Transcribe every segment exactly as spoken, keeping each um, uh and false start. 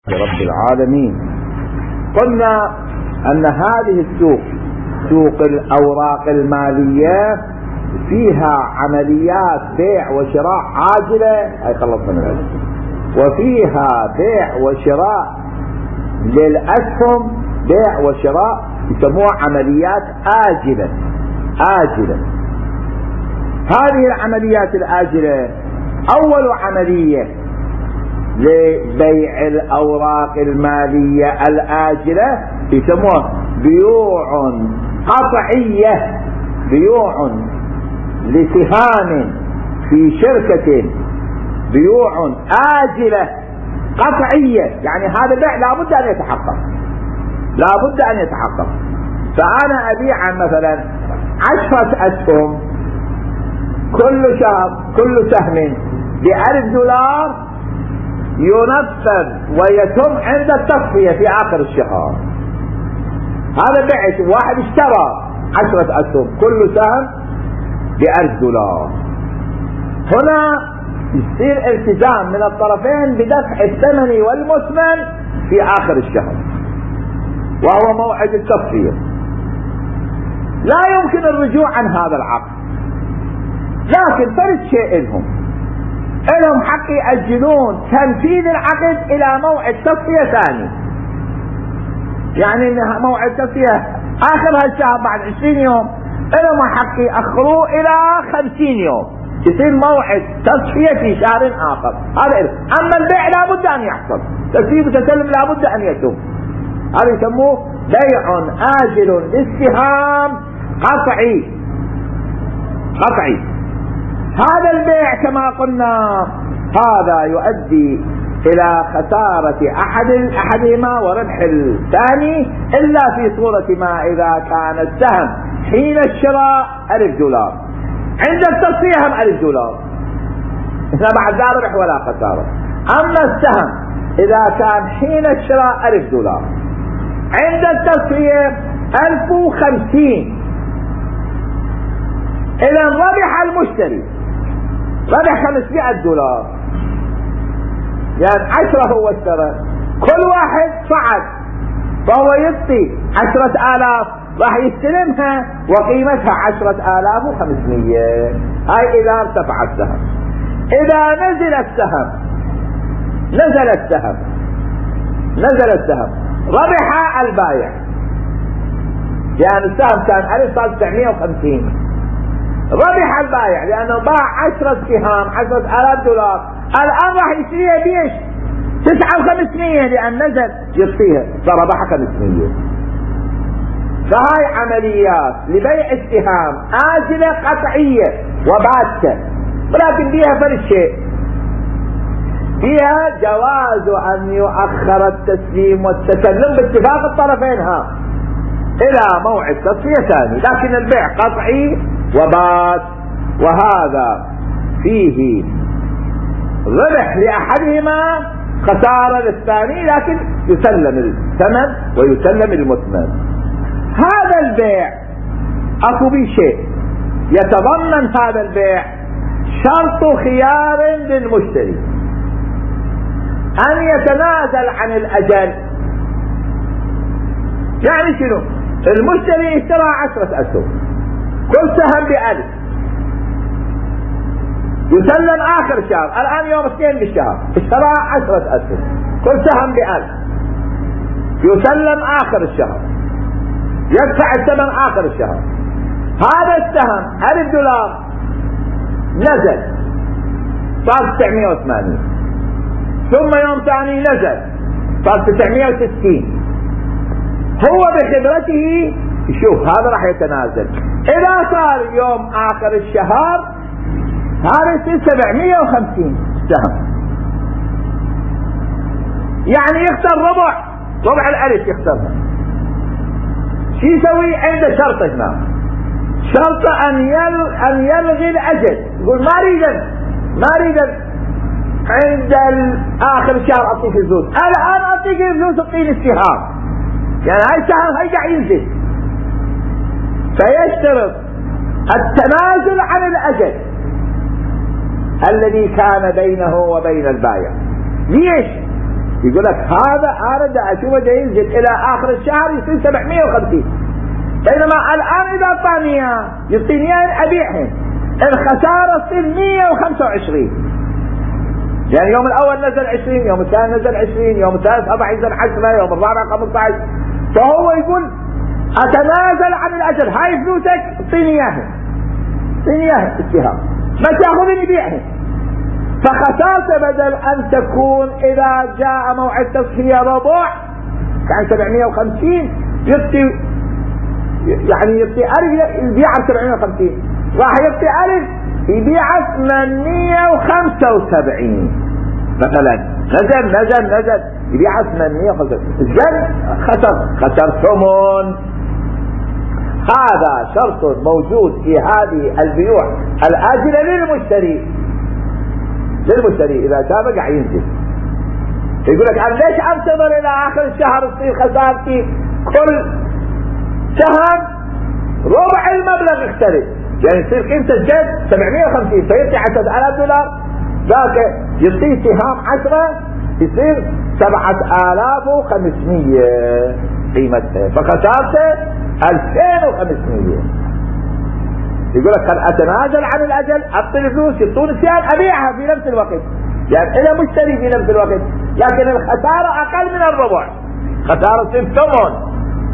رب العالمين. قلنا أن هذه السوق سوق الأوراق المالية فيها عمليات بيع وشراء عاجلة، هاي خلصنا من هذا، وفيها بيع وشراء للأسهم، بيع وشراء يسموها عمليات آجلة. آجلة هذه العمليات الآجلة أول عملية لبيع الأوراق المالية الآجلة يسموها بيوع قطعية، بيوع لسهام في شركة، بيوع آجلة قطعية، يعني هذا البيع لابد أن يتحقق، لابد أن يتحقق. فأنا أبيع مثلا عشرة أسهم، كل شهر كل سهم بألف دولار ينفذ ويتم عند التصفية في آخر الشهر. هذا بيع، واحد اشترى عشرة أسهم كل سهم بألف دولار، هنا يصير التزام من الطرفين بدفع الثمن والمثمن في آخر الشهر وهو موعد التصفية. لا يمكن الرجوع عن هذا العقد، لكن فرد شيء لهم لهم حق يأجلون تنفيذ العقد إلى موعد تصفية ثاني، يعني موعد تصفية آخر هالشهر بعد عشرين يوم، لهم حق يأخروه إلى خمسين يوم، يصير موعد تصفية في شهر آخر. هذا إله. أما البيع لابد أن يحصل، تسليم وتسلم لابد أن يتم، هذا يسموه بيع آجل للسهام قطعي. قطعي هذا البيع كما قلنا هذا يؤدي إلى خسارة أحد أحدهما وربح الثاني، إلا في صورة ما إذا كان السهم حين الشراء ألف دولار، عند التصفية هم ألف دولار، لا بعد لا ربح ولا خسارة. أما السهم إذا كان حين الشراء ألف دولار، عند التصفية ألف وخمسين، إذا ربح المشتري، ربح خمسمائة دولار، يعني عشرة هو اشترى، كل واحد صعد فهو يعطي عشرة آلاف راح يستلمها وقيمتها عشرة آلاف وخمسمية. هاي إذا ارتفع السهم. إذا نزل السهم، نزل السهم نزل السهم ربح البايع، يعني السهم كان ألف صار تسعمائة وخمسين، ربح البايع لأنه باع عشرة سهام عشرة آلاف دولار، الآن راح يشتريها بيش تسعة وخمسمية، لأن نزل يصفيها فربح خمسمية. فهاي عمليات لبيع السهام آجلة قطعية وباتة، ولكن فيها فرق شيء، فيها جواز أن يؤخر التسليم والتسلم باتفاق الطرفين ها إلى موعد تصفية ثاني، لكن البيع قطعي وبات، وهذا فيه ربح لأحدهما خسارة للثاني، لكن يسلم الثمن ويسلم المثمن. هذا البيع أكو به شيء يتضمن هذا البيع شرط خيار للمشتري أن يتنازل عن الأجل. يعني شنو؟ المشتري اشترى عشرة أسهم، كل سهم بألف، يسلم آخر الشهر، الآن يوم اثنين بالشهر اشترى عشرة أسهم، كل سهم بألف، يسلم آخر الشهر، يدفع الثمن آخر الشهر. هذا السهم ألف دولار نزل صار تسعمائة وثمانين، ثم يوم ثاني نزل صار تسعمائة وستين، هو بخبرته يشوف هذا راح يتنازل، إذا صار يوم آخر الشهر هذا يصير سبعمائة وخمسين سهم، يعني يختار ربع ربع الألف يختارها. شو يسوي؟ عنده شرط هنا، شرط أن يل أن يلغي الأجل، يقول ما أريد ما أريد عند آخر الشهر أعطيك الفلوس، الآن أعطيك الفلوس أعطيني السهام، يعني هاي السهم هيرجع ينزل، فيشترط التنازل عن الأجل الذي كان بينه وبين البائع. ليش؟ يقول لك هذا أرد أشوفه ينزل إلى آخر الشهر يصير سبعمية وخمسين، بينما الآن إذا أعطاني يعطيني أبيعهن الخسارة تصير مية وخمسة وعشرين. يعني يوم الأول نزل عشرين، يوم الثاني نزل عشرين، يوم الثالث أربعة ينزل عشرة، يوم الرابع خمسة عشر. فهو يقول أتنازل عن الأجل، هاي فلوسك اعطيني إياها، اعطيني إياها السهام، ما تأخذني بيعها. فخسارته بدل أن تكون إذا جاء موعد تصفية ربع كان سبعمية وخمسين يبطي، يعني يبطي ألف يبيع سبعمية وخمسين، راح يبطي ألف يبيع ثمانمية وخمسة وسبعين مثلا، نزل نزل نزل يبيع ثمانمية وخمسة وسبعين، زين خسر خسر ثمن. هذا شرط موجود في هذه البيوع الآجلة للمشتري، للمشتري إذا شافه قاعد ينزل يقول لك أنا ليش أنتظر إلى آخر الشهر تصير خسارتي كل سهم ربع المبلغ يختلف، يعني يصير قيمته الجد سبعمية وخمسين فيعطي عشرة آلاف دولار، ذاك يعطيه سهام عشرة يصير سبعة آلاف وخمسمية قيمتها، فخسارته ألفين وخمسمية. يقول لك قد أتنازل عن الأجل، أعطي الفلوس يعطوني سهام أبيعها في نفس الوقت، يعني إلى مشتري في نفس الوقت، لكن الخسارة أقل من الربع، خسارة الثمن.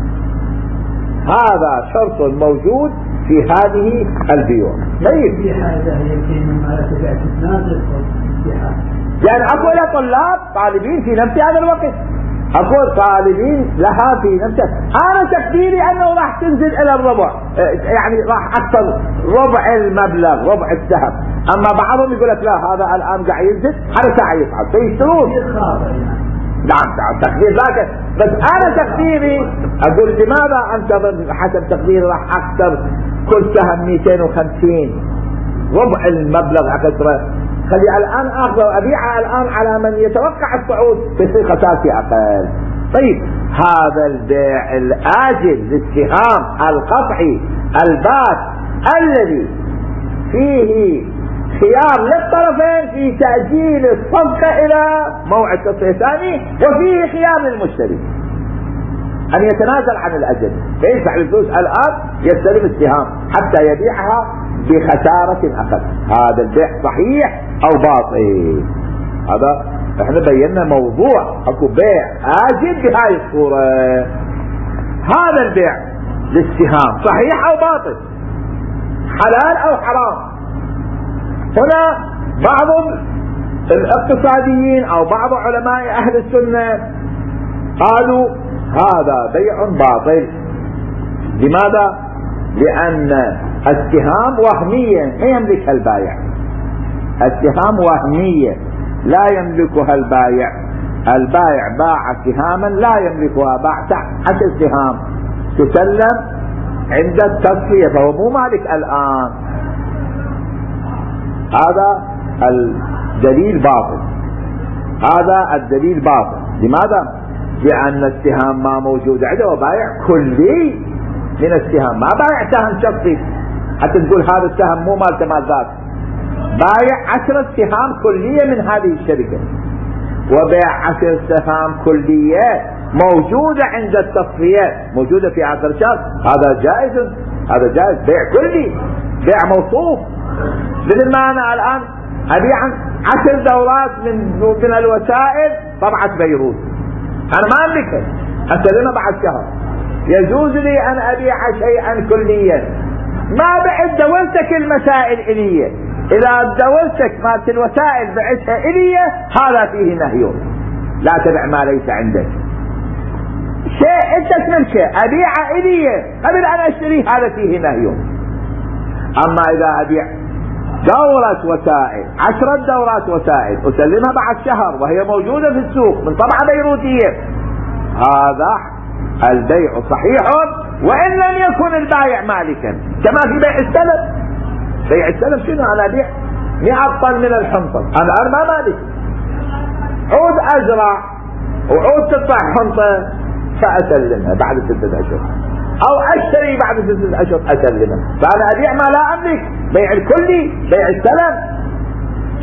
هذا شرط موجود في هذه البيوع. طيب يعني اكو لها طلاب طالبين في نفس هذا الوقت، اكو طالبين لها في نفس، انا تقديري انه راح تنزل الى الربع، يعني راح اكثر ربع المبلغ ربع السهم، اما بعضهم يقول لك لا هذا الان قاعد ينزل على ساعه يصعد فيشترون. نعم نعم تقدير ذاك، بس انا تقديري اقول لماذا انتظر حسب تقديري راح اكثر كل سهم مئتين وخمسين ربع المبلغ اكثره، خلي الان اخذ وابيعها الان على من يتوقع الصعود بيصير خسارتي اقل. طيب هذا البيع الاجل للسهام القطعي البات الذي فيه خيار للطرفين في تأجيل الصفقة إلى موعد تصفية ثاني، وفيه خيار للمشتري أن يتنازل عن الأجل فيدفع الفلوس الآن يستلم السهام حتى يبيعها بخسارة أقل. هذا البيع صحيح أو باطل؟ هذا احنا بينا موضوع اكو بيع آجل بهاي الصورة. هذا البيع للسهام صحيح أو باطل، حلال أو حرام؟ هنا بعض الاقتصاديين او بعض علماء اهل السنة قالوا هذا بيع باطل. لماذا؟ لان السهام وهمية ما يملكها البائع، السهام وهمية لا يملكها البائع، البائع باع سهاما لا يملكها، باع عشر سهام تسلم عند التصفية فهو مو مالك الان. هذا الدليل باطل، هذا الدليل باطل. لماذا؟ لأن السهام ما موجود عنده وبايع كلي من السهام، ما بايع سهم شخصي حتى تقول هذا السهم مو مالته مال ذاك، بايع عشرة سهام كلية من هذه الشركة، وبيع عشر سهام كلية موجودة عند التصفية موجودة في آخر الشهر، هذا جائز، هذا جائز بيع كلي، بيع موصوف. مثل ما أنا الآن أبيع عشر دورات من من الوسائل طبعة بيروت، أنا ما أملكها، أستلمها بعد شهر، يجوز لي أن أبيع شيئا كليا. ما بعد دولتك المسائل إلية، إذا دولتك مالت الوسائل بعتها إلية هذا فيه نهي، لا تبع ما ليس عندك. شيء أنت تملكه أبيعه إلية قبل أن أشتريه هذا فيه نهي. أما إذا أبيع دورة وسائل عشرة دورات وسائل أسلمها بعد شهر وهي موجودة في السوق من طبعة بيروتية، هذا البيع صحيح وإن لم يكن البائع مالكا. كما في بيع السلم، بيع السلم شنو؟ أنا أبيع مئة طن من الحنطة، أنا ما مالك، عود أزرع وعود تطلع حنطة فأسلمها بعد ستة أشهر، او اشتري بعد ستة اشهر اسلمه، فانا ابيع ما لا املك، بيع الكلي بيع السلم.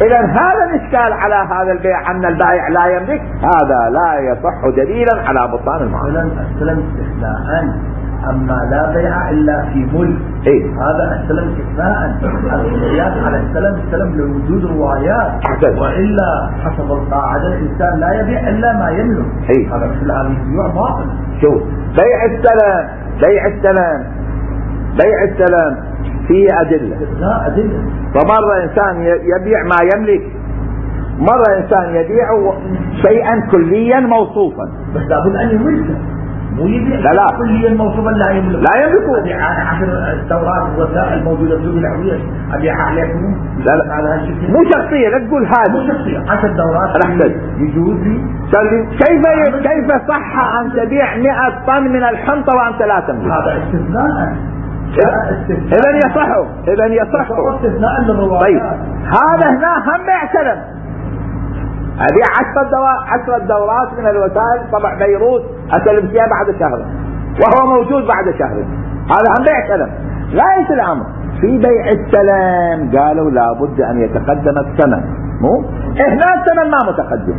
إذا هذا الإشكال على هذا البيع أن البائع لا يملك، هذا لا يصح دليلا على بطلان المعاملة. السلم استثناء، أما لا بيع إلا في ملك. إيه؟ هذا السلم استثناء، الروايات على السلم السلم لوجود روايات، وإلا حسب القاعدة الإنسان لا يبيع إلا ما يملك. إيه؟ هذا مثل هذه البيوع باطل. شوف بيع السلام بيع السلام بيع السلام فيه أدلة. لا أدلة. فمرة إنسان يبيع ما يملك، مرة إنسان يبيع شيئا كليا موصوفا، بس لابد أن يملكه، مو يبيع لا لا كليا موصوفا لا يملك. لا يملكه. أبيع عشر الدورات والوسائل موجودة في العوية أبيعها عليكم؟ لا لا على هالشكل. مو شخصية، لا تقول هذا. مو شخصية، عشر دورات يجوز لي. كيف كيف صح أن تبيع مئة طن من الحنطة وأنت لا تملك؟ هذا استثناء. إذن يصحوا إذن يصحوا طيب هذا هنا هم يعتلم أبيع عشر دورات عشر دورات من الوسائل طبع بيروت أسلم فيها بعد شهر وهو موجود بعد شهر، هذا هم يعتلم. لا يصير الأمر في بيع السلام، قالوا لابد أن يتقدم الثمن. مو هنا الثمن ما متقدم،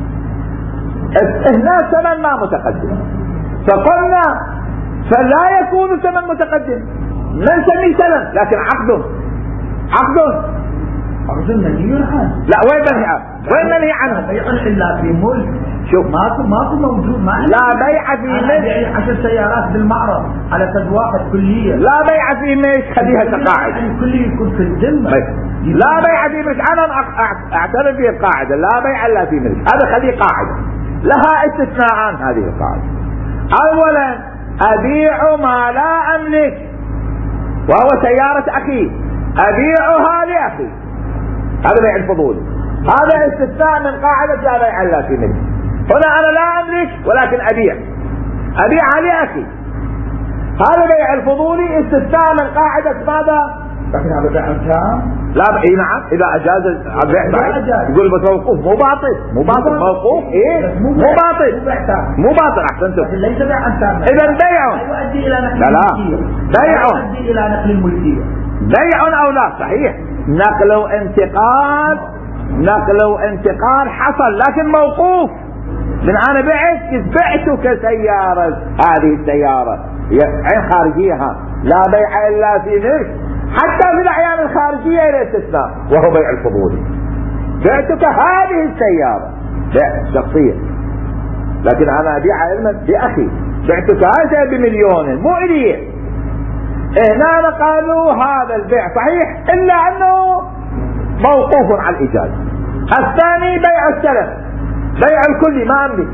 هنا الثمن ما متقدم، فقلنا فلا يكون ثمن متقدم، ما نسميه سلم لكن عقد عقد عقد منهي عنه. لا وين منهي عنه؟ وين منهي عنه؟ بيع الا في ملك. شوف ماكو ماكو موجود. ما لا بيع في ملك. عشر سيارات بالمعرض على قد واحد كلية. لا بيع في ملك، خليها تقاعد. الكلية يكون في الذمة. لا بيع في ملك، انا اعترف به القاعدة لا بيع الا في ملك، هذا خليه قاعدة لها استثناءان هذه القاعدة. اولا ابيع ما لا املك وهو سيارة اخي، ابيعها لاخي، هذا بيع الفضول، هذا استثناء من قاعدة لا بيع الا في ملك. هنا انا لا املك ولكن ابيع ابيعها لاخي، هذا بيع الفضولي استثناء من قاعدة ماذا؟ لكن هذا بيع تام. لا اي نعم اذا اجاز البيع صحيح. يقول بس موقوف مو باطل، مو باطل موقوف ايه مو باطل مو باطل احسنتم. ليس بيع تام. اذا بيع يؤدي الى نقل لا لا بيع يؤدي الى نقل الملكية. بيع او لا صحيح، نقل وانتقال نقل وانتقال حصل لكن موقوف. من انا بعت بعتك سيارة، هذه السيارة عين خارجيها لا بيع الا في ملك، حتى في الاعيان الخارجية الى استثناء وهو بيع الفضولي. بعتك هذه السيارة بيع شخصية لكن انا ابيع علما باخي، بعتك هذا بمليون مو الي. هنا قالوا هذا البيع صحيح الا انه موقوف على الاجازة. الثاني بيع السلم، بيع الكلي ما املك،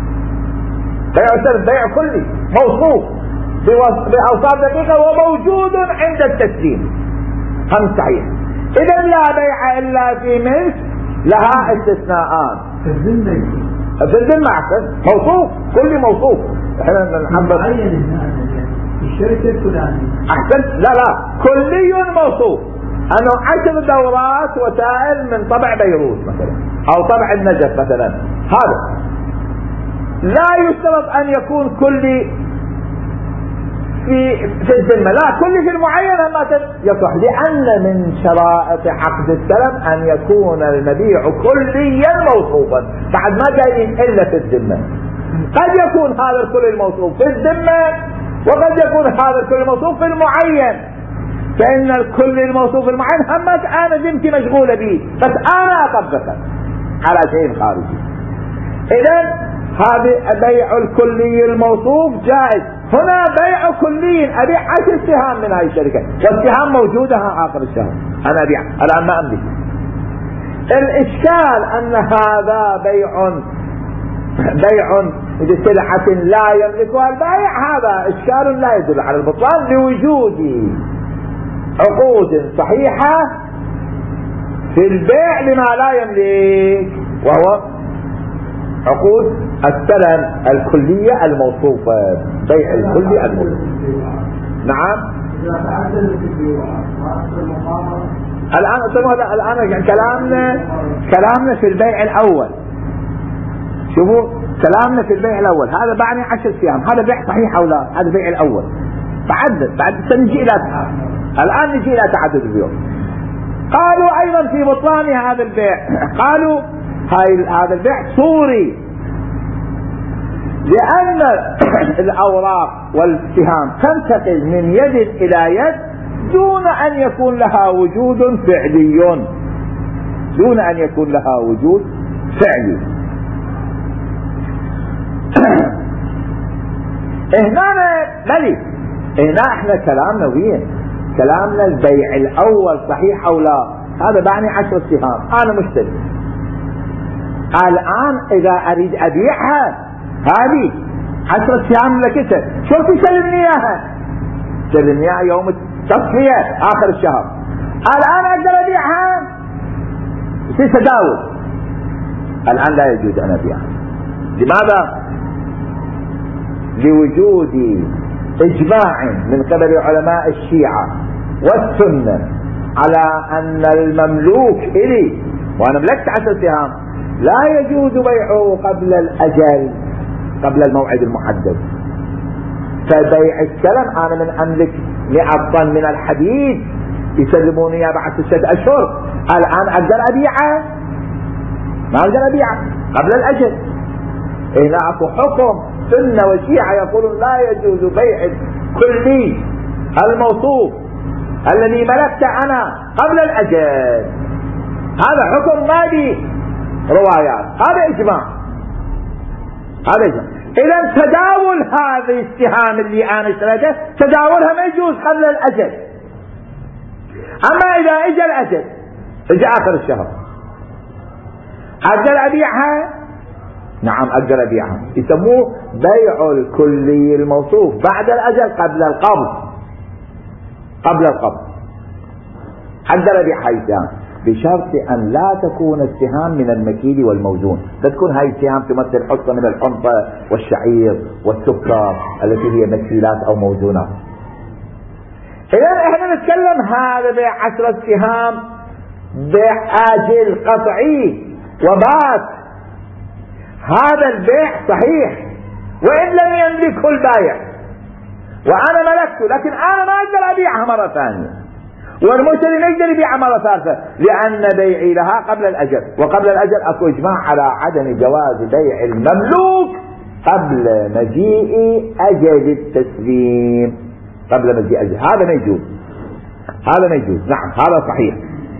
بيع السلم بيع كلي موصوف بأوصاف دقيقة وموجود عند التسليم، هم صحيح. إذا لا بيع إلا في ملك لها استثناءان. في الذمة في الذمة أحسن موصوف كلي موصوف. إحنا نحب الشركة الفلانية أحسن لا لا كلي موصوف، أنه عشر دورات وسائل من طبع بيروت مثلا أو طبع النجف مثلا، هذا لا يشترط أن يكون كلي في في الذمة، لا كل في المعين ما يصح، لأن من شرائط عقد السلم أن يكون المبيع كليا موصوفا، بعد ما جايين إلا في الذمة. قد يكون هذا الكل الموصوف في الذمة وقد يكون هذا الكل الموصوف في المعين، فإن الكل الموصوف في المعين همت أنا ذمتي مشغولة به بس أنا أطبقه على شيء خارجي. إذن هذا بيع الكلي الموصوف جائز. هنا بيع كلي أبيع عشر سهام من هذه الشركة والسهام موجودة آخر الشهر أنا أبيع الآن ما أملك. الإشكال أن هذا بيع بيع بسلعة لا يملكها البائع، هذا إشكال لا يدل على البطلان لوجود عقود صحيحة في البيع لما لا يملك، وهو عقود السلم الكلية الموصوفة، بيع الكلي الموصوف. نعم الآن الآن يعني كلامنا كلامنا في البيع الأول. شوفوا كلامنا في البيع الأول هذا بعني عشر سهام، هذا بيع صحيح أو لا؟ هذا البيع الأول. بعد بعد سنجي إلى الآن نجي إلى تعدد البيوع. قالوا أيضا في بطلان هذا البيع، قالوا هاي هذا البيع صوري، لأن الأوراق والسهام تنتقل من يد إلى يد دون أن يكون لها وجود فعلي، دون أن يكون لها وجود فعلي. هنا بلي هنا احنا كلامنا وين؟ كلامنا البيع الأول صحيح أو لا؟ هذا بعني عشر سهام، أنا مشتري الآن إذا أريد أبيعها هذه عشرة سهام لكتة، شو تسلمني إياها؟ تسلمني إياها يوم التصفية آخر الشهر. الآن أقدر أبيعها في تداول، الآن لا يجوز أن أبيعها. لماذا؟ لوجود إجماع من قبل علماء الشيعة والسنة على أن المملوك إلي وأنا ملكت عشر سهام لا يجوز بيعه قبل الأجل، قبل الموعد المحدد. فبيع السلم أنا من أملك مئة طن من الحديد يسلموني إياه بعد ستة أشهر، الآن أقدر أبيعه؟ ما أقدر أبيعه قبل الأجل. هنا أكو حكم سنة وشيعة يقولون لا يجوز بيع كلي الموصوف الذي ملكت أنا قبل الأجل. هذا حكم ما بي روايات، هذا إجماع، هذا إجماع. إذا تداول هذه السهام اللي أنا اشتريتها تداولها ما يجوز قبل الأجل. أما إذا إجا الأجل، إجا آخر الشهر، أقدر أبيعها؟ نعم أقدر أبيعها. يسموه بيع الكلي الموصوف بعد الأجل قبل القبض، قبل القبض أقدر أبيعها السهام بشرط أن لا تكون السهام من المكيل والموزون، لا تكون هاي السهام تمثل حصة من الحنطة والشعير والسكر التي هي مكيلات أو موزونات. إذا احنا نتكلم هذا بيع عشرة سهام بيع آجل قطعي وبات، هذا البيع صحيح وإن لم يملكه البائع وأنا ملكته، لكن أنا ما أقدر أبيعها مرة ثانية والمشتري ما يقدر يبيعها مرة ثالثة لأن بيعي لها قبل الأجل، وقبل الأجل أكو إجماع على عدم جواز بيع المملوك قبل مجيء أجل التسليم، قبل مجيء أجل. هذا ما يجوز، هذا ما يجوز. نعم هذا صحيح.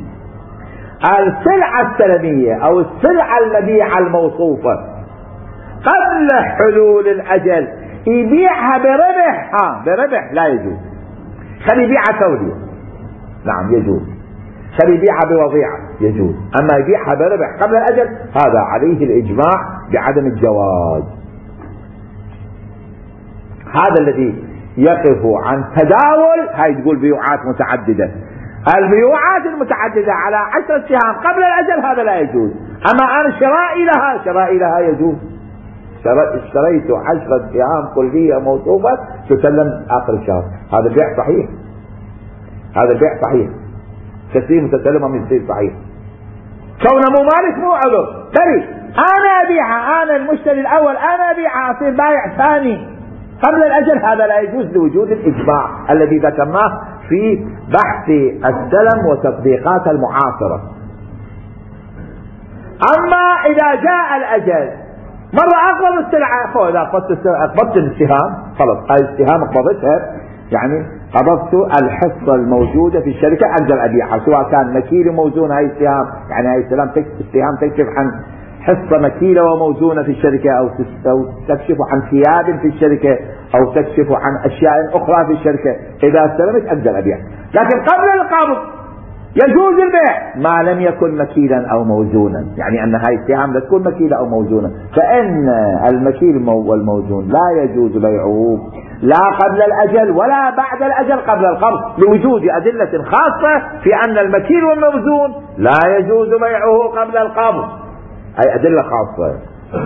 السلعة السلمية أو السلعة المبيعة الموصوفة قبل حلول الأجل يبيعها بربح، ها بربح لا يجوز. خلي يبيعها تولية، نعم يجوز. خلي يبيعها بوضيعة يجوز. أما يبيعها بربح قبل الأجل هذا عليه الإجماع بعدم الجواز. هذا الذي يقف عن تداول، هاي تقول بيوعات متعددة. البيوعات المتعددة على عشرة سهام قبل الأجل هذا لا يجوز. أما أنا شرائي لها، شرائي لها يجوز. اشتريت عشرة سهام كلية موصوفة تسلم آخر الشهر، هذا البيع صحيح، هذا البيع صحيح. تسليم وتسلمها من يصير صحيح. كونه مو مالك مو عذر، بل أنا أبيعها، أنا المشتري الأول أنا أبيعها أصير بايع ثاني قبل الأجل، هذا لا يجوز لوجود الإجماع الذي ذكرناه في بحث السلم وتطبيقات المعاصرة. أما إذا جاء الأجل مرة أقبض السلعة، أخوة إذا أقبضت السهام خلص هاي السهام أقبضتها، يعني قبضت الحصة الموجودة في الشركة أقدر أبيعها سواء كان مكيل وموزون. هاي السهام يعني هاي السهام تكشف عن حصة مكيلة وموزونة في الشركة أو تكشف عن ثياب في الشركة أو تكشف عن أشياء أخرى في الشركة. إذا استلمت أقدر أبيع، لكن قبل القبض يجوز البيع ما لم يكن مكيلا أو موزونا، يعني أن هاي السهام لا تكون مكيلة أو موزونة. فإن المكيل والموزون لا يجوز بيعه لا قبل الأجل ولا بعد الأجل قبل القبض، لوجود أدلة خاصة في أن المكيل والموزون لا يجوز بيعه قبل القبض، أي أدلة خاصة.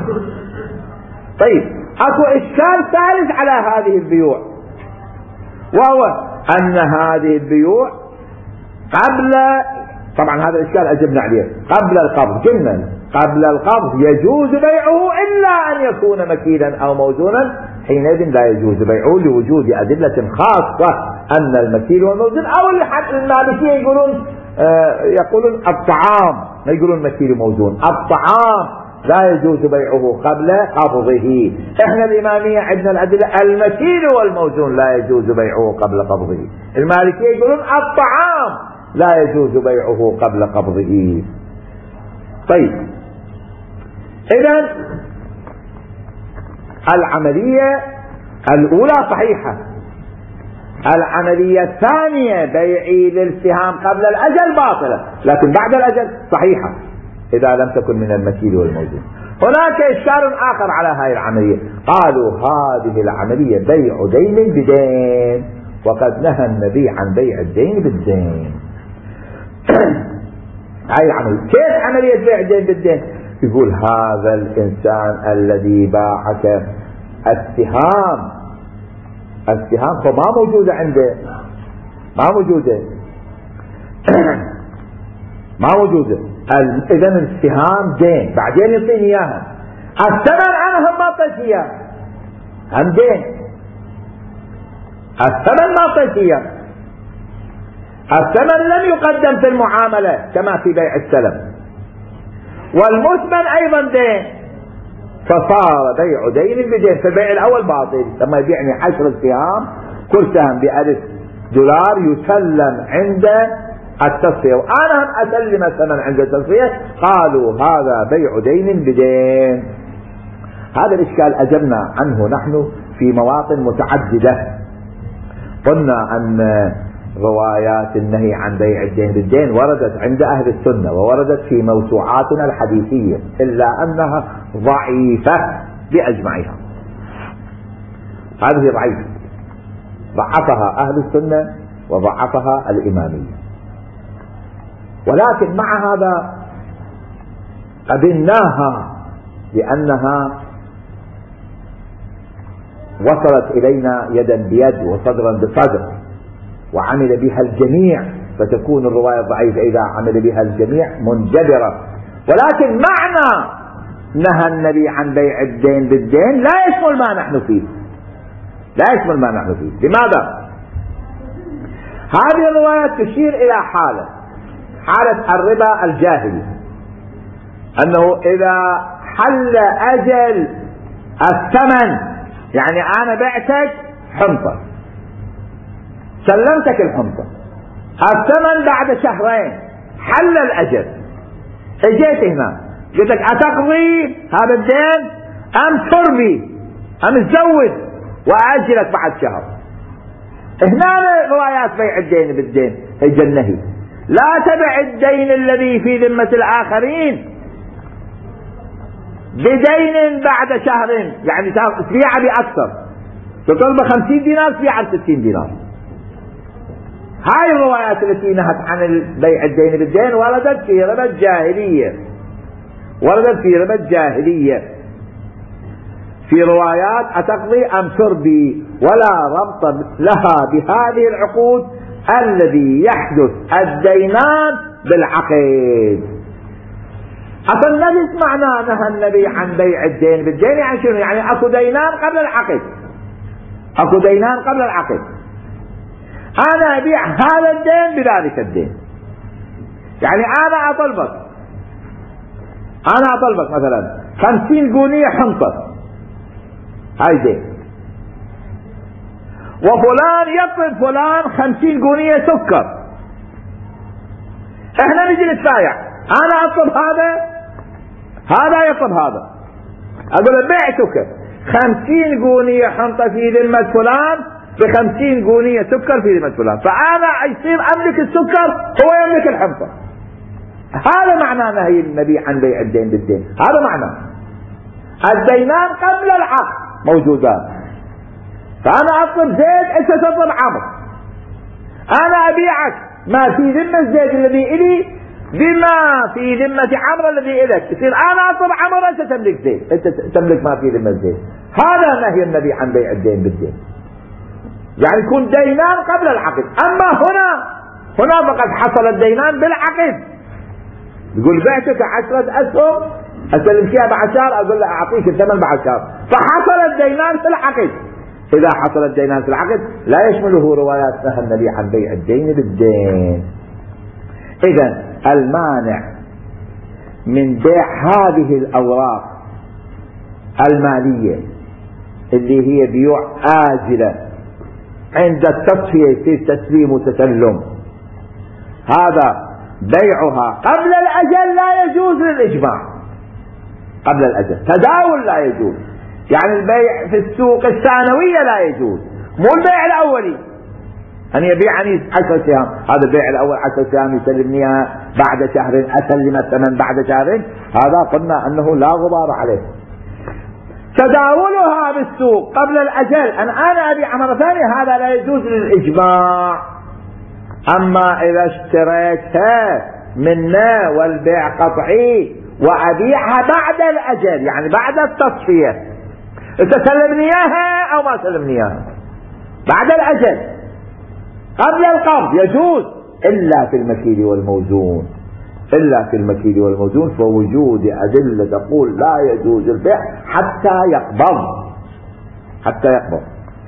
طيب أكو إشكال ثالث على هذه البيوع، وهو أن هذه البيوع قبل، طبعا هذا الإشكال أجبنا عليه، قبل القبض قلنا قبل القبض يجوز بيعه إلا أن يكون مكيلا أو موزونا، حينئذ لا يجوز بيعه لوجود أدلة خاصة أن المكيل والموزون، أو المالكية يقولون آه يقولون الطعام، ما يقولون مكيل وموزون، الطعام لا يجوز بيعه قبل قبضه. احنا الامامية عندنا الادلة المكيل والموزون لا يجوز بيعه قبل قبضه. المالكية يقولون الطعام لا يجوز بيعه قبل قبضه. طيب اذا العملية الاولى صحيحة. العملية الثانية بيعي للسهام قبل الاجل باطلة، لكن بعد الاجل صحيحة إذا لم تكن من المكيل والموزون. هناك إشكال آخر على هذه العملية، قالوا هذه العملية بيع دين بدين، وقد نهى النبي عن بيع الدين بالدين. هاي العملية كيف عملية بيع الدين بالدين؟ يقول هذا الإنسان الذي باعك السهام، السهام فما موجودة عنده، ما موجودة ما موجودة. إذا السهام دين، بعدين يعطيني إياها، الثمن أنا هم ما أعطيت إياه، هم دين، الثمن ما أعطيت إياه، الثمن لم يقدم في المعاملة كما في بيع السلم، والمثمن أيضا دين، فصار بيع دين بدين. في البيع الأول باطل، لما يبيعني عشرة سهام كل سهم بألف دولار يسلم عند التصفية وأنا هم أسلم الثمن عند التصفية، قالوا هذا بيع دين بدين. هذا الإشكال أجبنا عنه نحن في مواطن متعددة. قلنا أن روايات النهي عن بيع الدين بالدين وردت عند أهل السنة ووردت في موسوعاتنا الحديثية، إلا أنها ضعيفة بأجمعها. هذه ضعيفة، ضعفها أهل السنة وضعفها الإمامية، ولكن مع هذا قبلناها لأنها وصلت إلينا يدا بيد وصدرا بصدر وعمل بها الجميع، فتكون الرواية ضعيفة إذا عمل بها الجميع منجبرة. ولكن معنى نهى النبي عن بيع الدين بالدين لا يشمل ما نحن فيه، لا يشمل ما نحن فيه. لماذا؟ هذه الرواية تشير إلى حالة، حالة الربا الجاهلي، أنه إذا حل أجل الثمن، يعني أنا بعتك حنطة، سلمتك الحنطة، الثمن بعد شهرين حل الأجل، اجيت هنا قلت لك أتقضي هذا الدين أم تربي أم تزود وأجلك بعد شهر. هنا روايات بيع الدين بالدين هي النهي، لا تبع الدين الذي في ذمة الآخرين بدين بعد شهر، يعني تبيع بأكثر، تطلب خمسين دينار تبيع بستين دينار. هاي الروايات التي نهت عن بيع الدين بالدين وردت في ربا الجاهلية، وردت في ربا الجاهلية في روايات أتقضي أم تربي، ولا ربط لها بهذه العقود الذي يحدث الدينان بالعقد. أصلا نجد معنى نهى النبي عن بيع الدين بالدين يعني شنو؟ يعني أكو دينان قبل العقد، أكو دينان قبل العقد، أنا أبيع هذا الدين بذلك الدين. يعني أنا أطلبك أنا أطلبك مثلا خمسين قونية حنطة، هاي دين، وفلان يطلب فلان خمسين قونية سكر، احنا نجي نتبايع، انا اطلب هذا هذا يطلب هذا، اقول له بعتك خمسين قونية حنطة في ذمة فلان بخمسين قونية سكر في ذمة فلان، فانا يصير املك السكر هو يملك الحنطة. هذا معنى نهي النبي عن بيع الدين بالدين، هذا معنى الدينان قبل العقد موجودات، فأنا أطلب زيد أنت تطلب عمرو، أنا أبيعك ما في ذمة زيد الذي إلي بما في ذمة عمرو الذي إليك، يصير أنا أطلب عمرو أنت تملك زيد، أنت تملك ما في ذمة زيد. هذا نهي النبي عن بيع الدين بالدين، يعني يكون دينان قبل العقد. أما هنا هنا فقد حصل الدينان بالعقد، يقول بعتك عشرة أسهم أسلم فيها بعد شهر، أقول له أعطيك الثمن بعد شهر، فحصل الدينان في العقد. إذا حصل الدينان في العقد لا يشمله روايات نهى النبي عن بيع الدين بالدين. إذن المانع من بيع هذه الأوراق المالية اللي هي بيوع آجلة عند التصفية في تسليم وتسلم، هذا بيعها قبل الأجل لا يجوز للإجماع. قبل الأجل تداول لا يجوز، يعني البيع في السوق الثانوية لا يجوز، مو البيع الأولي أن يبيعني عشر سهام. هذا البيع الأول عشر سهام يسلمني بعد شهر، أسلم الثمن بعد شهرين، هذا قلنا أنه لا غبار عليه. تداولها بالسوق قبل الأجل أن أنا أبيع مرة ثانية هذا لا يجوز للإجماع. أما إذا اشتريتها منا والبيع قطعي وأبيعها بعد الأجل يعني بعد التصفية، تسلمني إياها أو ما سلمني إياها بعد الأجل قبل القبض يجوز، إلا في المكيل والموزون. إلا في المكيل والموزون فوجود أدلة تقول لا يجوز البيع حتى يقبض، حتى يقبض.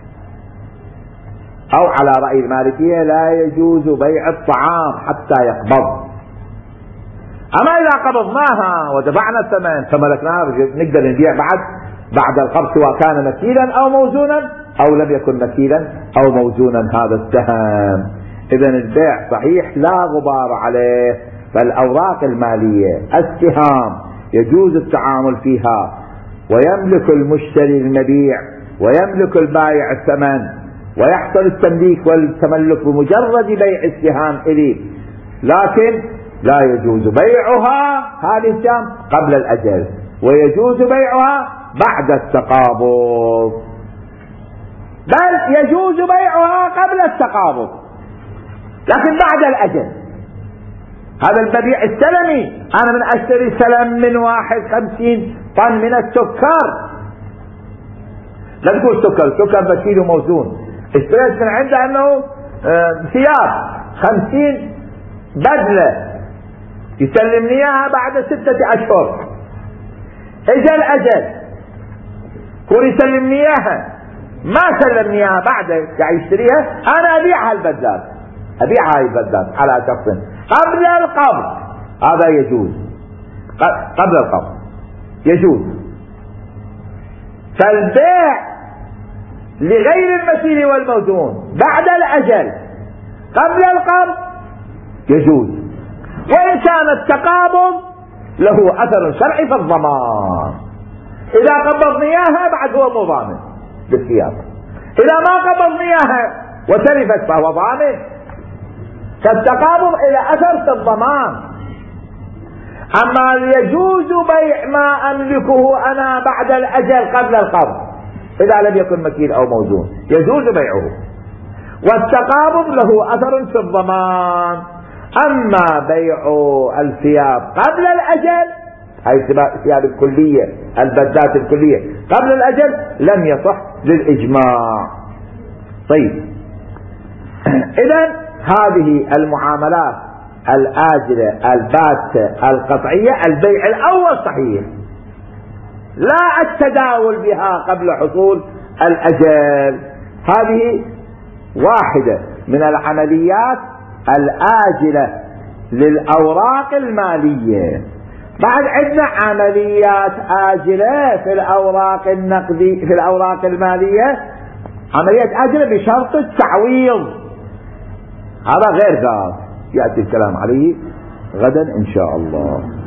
أو على رأي المالكية لا يجوز بيع الطعام حتى يقبض. أما إذا قبضناها ودفعنا الثمن فملكناها نقدر نبيع بعد بعد القبض سواء كان مكيلا أو موزونا أو لم يكن مكيلا أو موزونا هذا السهم. إذن البيع صحيح لا غبار عليه. فالأوراق المالية السهام يجوز التعامل فيها، ويملك المشتري المبيع ويملك البائع الثمن، ويحصل التمليك والتملك بمجرد بيع السهام إليه، لكن لا يجوز بيعها هذه السهام قبل الأجل، ويجوز بيعها بعد التقابض، بل يجوز بيعها قبل التقابض لكن بعد الأجل. هذا البيع السلمي، أنا من أشتري سلم من واحد خمسين طن من السكر، لا تقول سكر، سكر بكيل وموزون، اشتريت من عنده أنه ثياب خمسين بدلة يسلمني إياها بعد ستة أشهر، إجا الأجل كون يسلمني إياها ما سلمني إياها بعد يعني يشتريها، أنا أبيعها البدال، أبيعها البدال على شخص قبل القبض، هذا يجوز قبل القبض يجوز. فالبيع لغير المثيل والموزون بعد الأجل قبل القبض يجوز، وإن كان التقابض له أثر شرعي في الضمان. إذا قبضني إياها بعد هو مو ضامن بالثياب، إذا ما قبضني إياها وتلفت فهو ضامن. فالتقابض إلى أثر في الضمان. أما يجوز بيع ما أملكه أنا بعد الأجل قبل القبض إذا لم يكن مكيل أو موزون يجوز بيعه، والتقابض له أثر في الضمان. أما بيع الثياب قبل الأجل، هاي الثياب الكلية البدات الكلية قبل الأجل لم يصح للإجماع. طيب إذن هذه المعاملات الآجلة الباتة القطعية البيع الأول صحيح، لا التداول بها قبل حصول الأجل. هذه واحدة من العمليات الآجلة للأوراق المالية. بعد عندنا عمليات آجلة في الأوراق النقدية في الأوراق المالية، عمليات آجلة بشرط التعويض، هذا غير ذا يأتي الكلام عليه غدا إن شاء الله.